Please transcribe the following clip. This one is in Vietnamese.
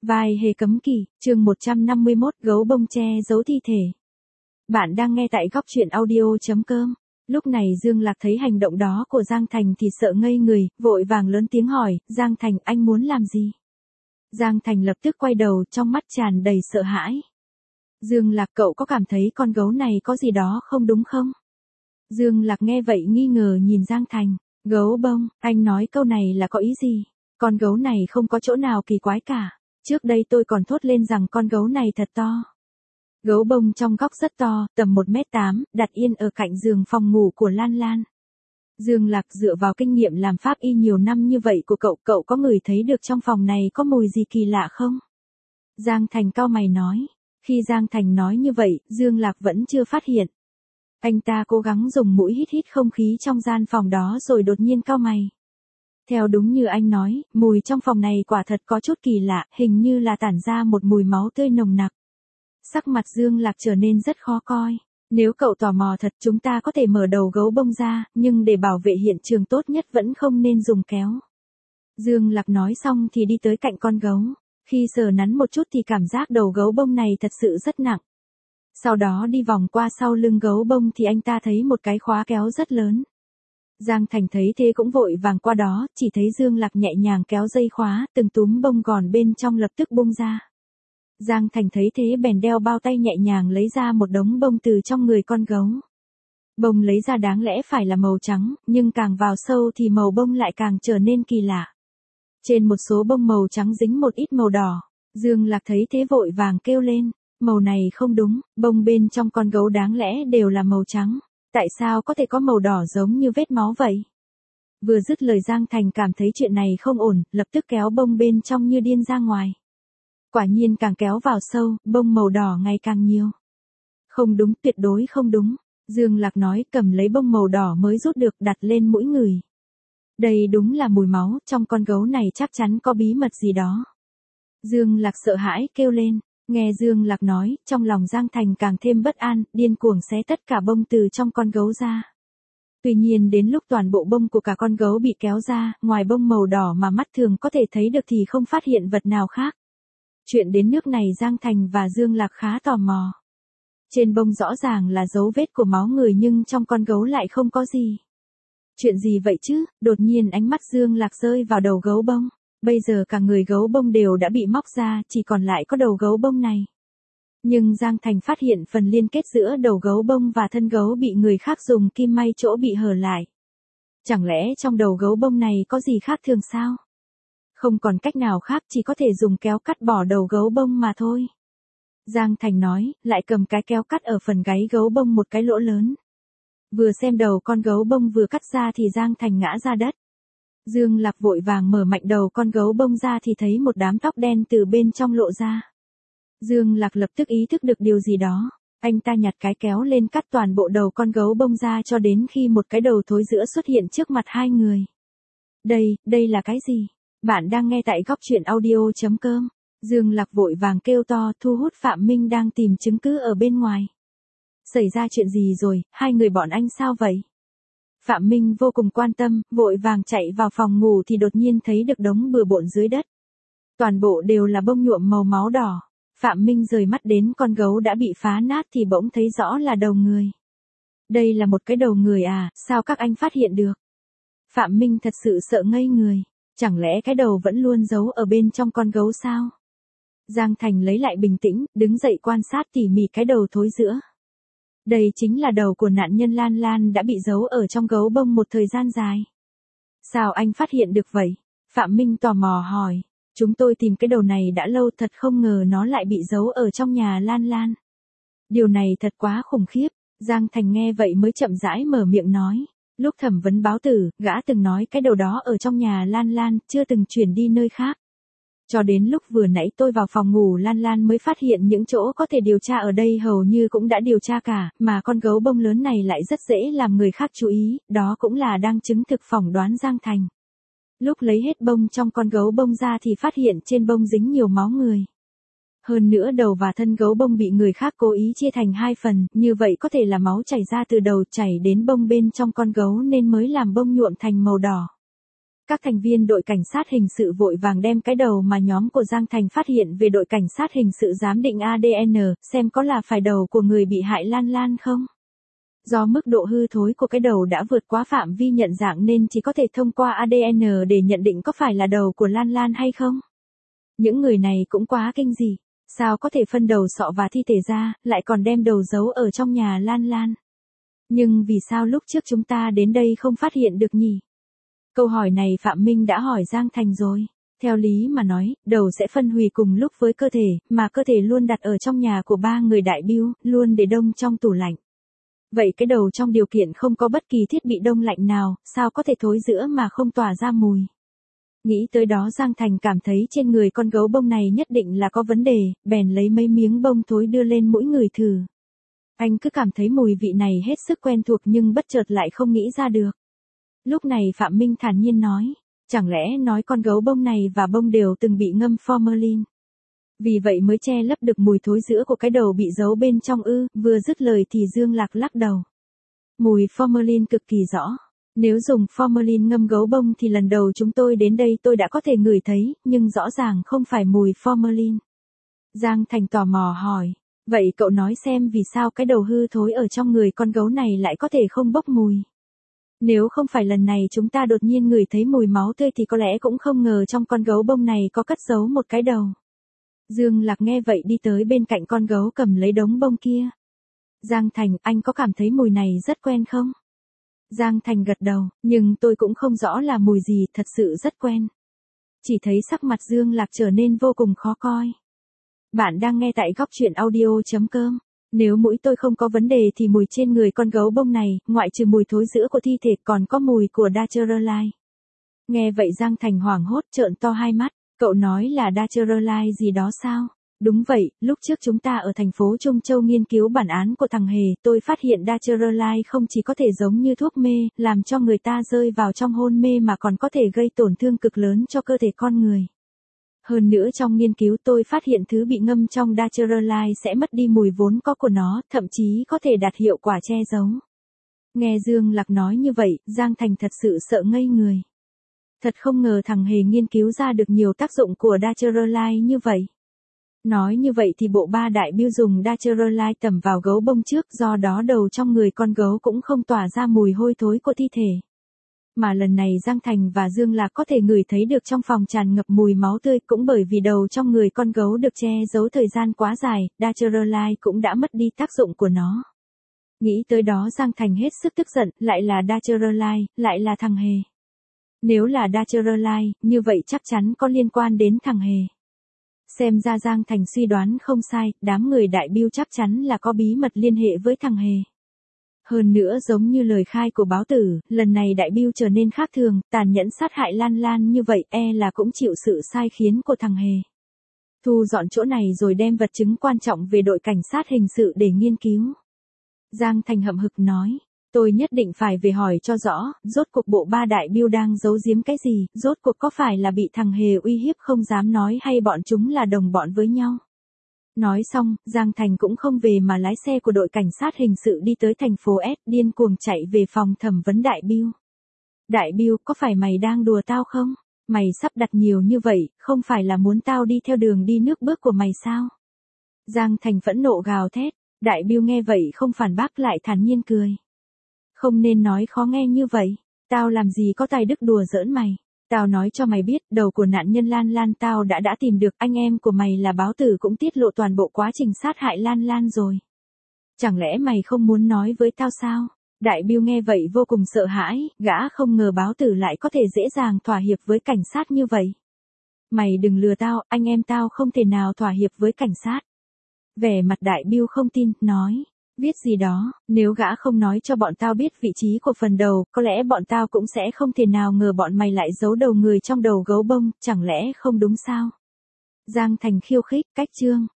Vai hề cấm kỵ, chương 151 gấu bông che giấu thi thể. Bạn đang nghe tại góc truyện audio.com. Lúc này Dương Lạc thấy hành động đó của Giang Thành thì sợ ngây người, vội vàng lớn tiếng hỏi, Giang Thành anh muốn làm gì? Giang Thành lập tức quay đầu trong mắt tràn đầy sợ hãi. Dương Lạc cậu có cảm thấy con gấu này có gì đó không đúng không? Dương Lạc nghe vậy nghi ngờ nhìn Giang Thành, gấu bông, anh nói câu này là có ý gì? Con gấu này không có chỗ nào kỳ quái cả. Trước đây tôi còn thốt lên rằng con gấu này thật to. Gấu bông trong góc rất to, tầm 1m8, đặt yên ở cạnh giường phòng ngủ của Lan Lan. Dương Lạc dựa vào kinh nghiệm làm pháp y nhiều năm như vậy của cậu có ngửi thấy được trong phòng này có mùi gì kỳ lạ không? Giang Thành cau mày nói. Khi Giang Thành nói như vậy, Dương Lạc vẫn chưa phát hiện. Anh ta cố gắng dùng mũi hít không khí trong gian phòng đó rồi đột nhiên cau mày. Theo đúng như anh nói, mùi trong phòng này quả thật có chút kỳ lạ, hình như là tản ra một mùi máu tươi nồng nặc. Sắc mặt Dương Lạc trở nên rất khó coi. Nếu cậu tò mò thật chúng ta có thể mở đầu gấu bông ra, nhưng để bảo vệ hiện trường tốt nhất vẫn không nên dùng kéo. Dương Lạc nói xong thì đi tới cạnh con gấu. Khi sờ nắn một chút thì cảm giác đầu gấu bông này thật sự rất nặng. Sau đó đi vòng qua sau lưng gấu bông thì anh ta thấy một cái khóa kéo rất lớn. Giang Thành thấy thế cũng vội vàng qua đó, chỉ thấy Dương Lạc nhẹ nhàng kéo dây khóa, từng túm bông gòn bên trong lập tức bung ra. Giang Thành thấy thế bèn đeo bao tay nhẹ nhàng lấy ra một đống bông từ trong người con gấu. Bông lấy ra đáng lẽ phải là màu trắng, nhưng càng vào sâu thì màu bông lại càng trở nên kỳ lạ. Trên một số bông màu trắng dính một ít màu đỏ. Dương Lạc thấy thế vội vàng kêu lên, màu này không đúng, bông bên trong con gấu đáng lẽ đều là màu trắng. Tại sao có thể có màu đỏ giống như vết máu vậy? Vừa dứt lời Giang Thành cảm thấy chuyện này không ổn, lập tức kéo bông bên trong như điên ra ngoài. Quả nhiên càng kéo vào sâu, bông màu đỏ ngày càng nhiều. Không đúng, tuyệt đối không đúng. Dương Lạc nói cầm lấy bông màu đỏ mới rút được đặt lên mũi người. Đây đúng là mùi máu, trong con gấu này chắc chắn có bí mật gì đó. Dương Lạc sợ hãi kêu lên. Nghe Dương Lạc nói, trong lòng Giang Thành càng thêm bất an, điên cuồng xé tất cả bông từ trong con gấu ra. Tuy nhiên đến lúc toàn bộ bông của cả con gấu bị kéo ra, ngoài bông màu đỏ mà mắt thường có thể thấy được thì không phát hiện vật nào khác. Chuyện đến nước này Giang Thành và Dương Lạc khá tò mò. Trên bông rõ ràng là dấu vết của máu người nhưng trong con gấu lại không có gì. Chuyện gì vậy chứ? Đột nhiên ánh mắt Dương Lạc rơi vào đầu gấu bông. Bây giờ cả người gấu bông đều đã bị móc ra, chỉ còn lại có đầu gấu bông này. Nhưng Giang Thành phát hiện phần liên kết giữa đầu gấu bông và thân gấu bị người khác dùng kim may chỗ bị hở lại. Chẳng lẽ trong đầu gấu bông này có gì khác thường sao? Không còn cách nào khác, chỉ có thể dùng kéo cắt bỏ đầu gấu bông mà thôi. Giang Thành nói, lại cầm cái kéo cắt ở phần gáy gấu bông một cái lỗ lớn. Vừa xem đầu con gấu bông vừa cắt ra thì Giang Thành ngã ra đất. Dương Lạc vội vàng mở mạnh đầu con gấu bông ra thì thấy một đám tóc đen từ bên trong lộ ra. Dương Lạc lập tức ý thức được điều gì đó. Anh ta nhặt cái kéo lên cắt toàn bộ đầu con gấu bông ra cho đến khi một cái đầu thối rữa xuất hiện trước mặt hai người. Đây là cái gì? Bạn đang nghe tại góc truyện audio.com. Dương Lạc vội vàng kêu to thu hút Phạm Minh đang tìm chứng cứ ở bên ngoài. Xảy ra chuyện gì rồi, hai người bọn anh sao vậy? Phạm Minh vô cùng quan tâm, vội vàng chạy vào phòng ngủ thì đột nhiên thấy được đống bừa bộn dưới đất. Toàn bộ đều là bông nhuộm màu máu đỏ. Phạm Minh rời mắt đến con gấu đã bị phá nát thì bỗng thấy rõ là đầu người. Đây là một cái đầu người à, sao các anh phát hiện được? Phạm Minh thật sự sợ ngây người. Chẳng lẽ cái đầu vẫn luôn giấu ở bên trong con gấu sao? Giang Thành lấy lại bình tĩnh, đứng dậy quan sát tỉ mỉ cái đầu thối rữa. Đây chính là đầu của nạn nhân Lan Lan đã bị giấu ở trong gấu bông một thời gian dài. Sao anh phát hiện được vậy? Phạm Minh tò mò hỏi. Chúng tôi tìm cái đầu này đã lâu, thật không ngờ nó lại bị giấu ở trong nhà Lan Lan. Điều này thật quá khủng khiếp. Giang Thành nghe vậy mới chậm rãi mở miệng nói. Lúc thẩm vấn báo tử, gã từng nói cái đầu đó ở trong nhà Lan Lan, chưa từng chuyển đi nơi khác. Cho đến lúc vừa nãy tôi vào phòng ngủ Lan Lan mới phát hiện những chỗ có thể điều tra ở đây hầu như cũng đã điều tra cả, mà con gấu bông lớn này lại rất dễ làm người khác chú ý, đó cũng là đang chứng thực phỏng đoán Giang Thành. Lúc lấy hết bông trong con gấu bông ra thì phát hiện trên bông dính nhiều máu người. Hơn nữa đầu và thân gấu bông bị người khác cố ý chia thành hai phần, như vậy có thể là máu chảy ra từ đầu chảy đến bông bên trong con gấu nên mới làm bông nhuộm thành màu đỏ. Các thành viên đội cảnh sát hình sự vội vàng đem cái đầu mà nhóm của Giang Thành phát hiện về đội cảnh sát hình sự giám định ADN, xem có là phải đầu của người bị hại Lan Lan không. Do mức độ hư thối của cái đầu đã vượt quá phạm vi nhận dạng nên chỉ có thể thông qua ADN để nhận định có phải là đầu của Lan Lan hay không. Những người này cũng quá kinh dị, sao có thể phân đầu sọ và thi thể ra, lại còn đem đầu giấu ở trong nhà Lan Lan. Nhưng vì sao lúc trước chúng ta đến đây không phát hiện được nhỉ? Câu hỏi này Phạm Minh đã hỏi Giang Thành rồi. Theo lý mà nói, đầu sẽ phân hủy cùng lúc với cơ thể, mà cơ thể luôn đặt ở trong nhà của 3 người đại bưu, luôn để đông trong tủ lạnh. Vậy cái đầu trong điều kiện không có bất kỳ thiết bị đông lạnh nào, sao có thể thối rữa mà không tỏa ra mùi? Nghĩ tới đó Giang Thành cảm thấy trên người con gấu bông này nhất định là có vấn đề, bèn lấy mấy miếng bông thối đưa lên mỗi người thử. Anh cứ cảm thấy mùi vị này hết sức quen thuộc nhưng bất chợt lại không nghĩ ra được. Lúc này Phạm Minh thản nhiên nói, chẳng lẽ nói con gấu bông này và bông đều từng bị ngâm formalin. Vì vậy mới che lấp được mùi thối rữa của cái đầu bị giấu bên trong ư? Vừa dứt lời thì Dương Lạc lắc đầu. Mùi formalin cực kỳ rõ. Nếu dùng formalin ngâm gấu bông thì lần đầu chúng tôi đến đây tôi đã có thể ngửi thấy, nhưng rõ ràng không phải mùi formalin. Giang Thành tò mò hỏi, vậy cậu nói xem vì sao cái đầu hư thối ở trong người con gấu này lại có thể không bốc mùi. Nếu không phải lần này chúng ta đột nhiên ngửi thấy mùi máu tươi thì có lẽ cũng không ngờ trong con gấu bông này có cất giấu một cái đầu. Dương Lạc nghe vậy đi tới bên cạnh con gấu cầm lấy đống bông kia. Giang Thành, anh có cảm thấy mùi này rất quen không? Giang Thành gật đầu, nhưng tôi cũng không rõ là mùi gì, thật sự rất quen. Chỉ thấy sắc mặt Dương Lạc trở nên vô cùng khó coi. Bạn đang nghe tại góc truyện audio.com. Nếu mũi tôi không có vấn đề thì mùi trên người con gấu bông này, ngoại trừ mùi thối rữa của thi thể còn có mùi của Dacherolite. Nghe vậy Giang Thành hoảng hốt trợn to hai mắt, cậu nói là Dacherolite gì đó sao? Đúng vậy, lúc trước chúng ta ở thành phố Trung Châu nghiên cứu bản án của thằng Hề, tôi phát hiện Dacherolite không chỉ có thể giống như thuốc mê, làm cho người ta rơi vào trong hôn mê mà còn có thể gây tổn thương cực lớn cho cơ thể con người. Hơn nữa trong nghiên cứu tôi phát hiện thứ bị ngâm trong Dacherolite sẽ mất đi mùi vốn có của nó, thậm chí có thể đạt hiệu quả che giấu. Nghe Dương Lạc nói như vậy, Giang Thành thật sự sợ ngây người. Thật không ngờ thằng Hề nghiên cứu ra được nhiều tác dụng của Dacherolite như vậy. Nói như vậy thì bộ 3 đại bưu dùng Dacherolite tẩm vào gấu bông trước, do đó đầu trong người con gấu cũng không tỏa ra mùi hôi thối của thi thể. Mà lần này Giang Thành và Dương Lạc có thể ngửi thấy được trong phòng tràn ngập mùi máu tươi, cũng bởi vì đầu trong người con gấu được che giấu thời gian quá dài, Dacherolite cũng đã mất đi tác dụng của nó. Nghĩ tới đó Giang Thành hết sức tức giận, lại là Dacherolite, lại là thằng Hề. Nếu là Dacherolite, như vậy chắc chắn có liên quan đến thằng Hề. Xem ra Giang Thành suy đoán không sai, đám người đại bưu chắc chắn là có bí mật liên hệ với thằng Hề. Hơn nữa giống như lời khai của báo tử, lần này đại bưu trở nên khác thường, tàn nhẫn sát hại Lan Lan như vậy là cũng chịu sự sai khiến của thằng Hề. Thu dọn chỗ này rồi đem vật chứng quan trọng về đội cảnh sát hình sự để nghiên cứu. Giang Thành hậm hực nói, tôi nhất định phải về hỏi cho rõ, rốt cuộc bộ 3 đại bưu đang giấu giếm cái gì, rốt cuộc có phải là bị thằng Hề uy hiếp không dám nói hay bọn chúng là đồng bọn với nhau. Nói xong, Giang Thành cũng không về mà lái xe của đội cảnh sát hình sự đi tới thành phố S, điên cuồng chạy về phòng thẩm vấn đại bưu. Đại bưu, có phải mày đang đùa tao không? Mày sắp đặt nhiều như vậy, không phải là muốn tao đi theo đường đi nước bước của mày sao? Giang Thành phẫn nộ gào thét, đại bưu nghe vậy không phản bác lại thản nhiên cười. Không nên nói khó nghe như vậy, tao làm gì có tài đức đùa giỡn mày. Tao nói cho mày biết, đầu của nạn nhân Lan Lan tao đã tìm được, anh em của mày là báo tử cũng tiết lộ toàn bộ quá trình sát hại Lan Lan rồi. Chẳng lẽ mày không muốn nói với tao sao? Đại bưu nghe vậy vô cùng sợ hãi, gã không ngờ báo tử lại có thể dễ dàng thỏa hiệp với cảnh sát như vậy. Mày đừng lừa tao, anh em tao không thể nào thỏa hiệp với cảnh sát. Vẻ mặt đại bưu không tin, nói. Viết gì đó, nếu gã không nói cho bọn tao biết vị trí của phần đầu, có lẽ bọn tao cũng sẽ không thể nào ngờ bọn mày lại giấu đầu người trong đầu gấu bông, chẳng lẽ không đúng sao? Giang Thành khiêu khích, cách chương.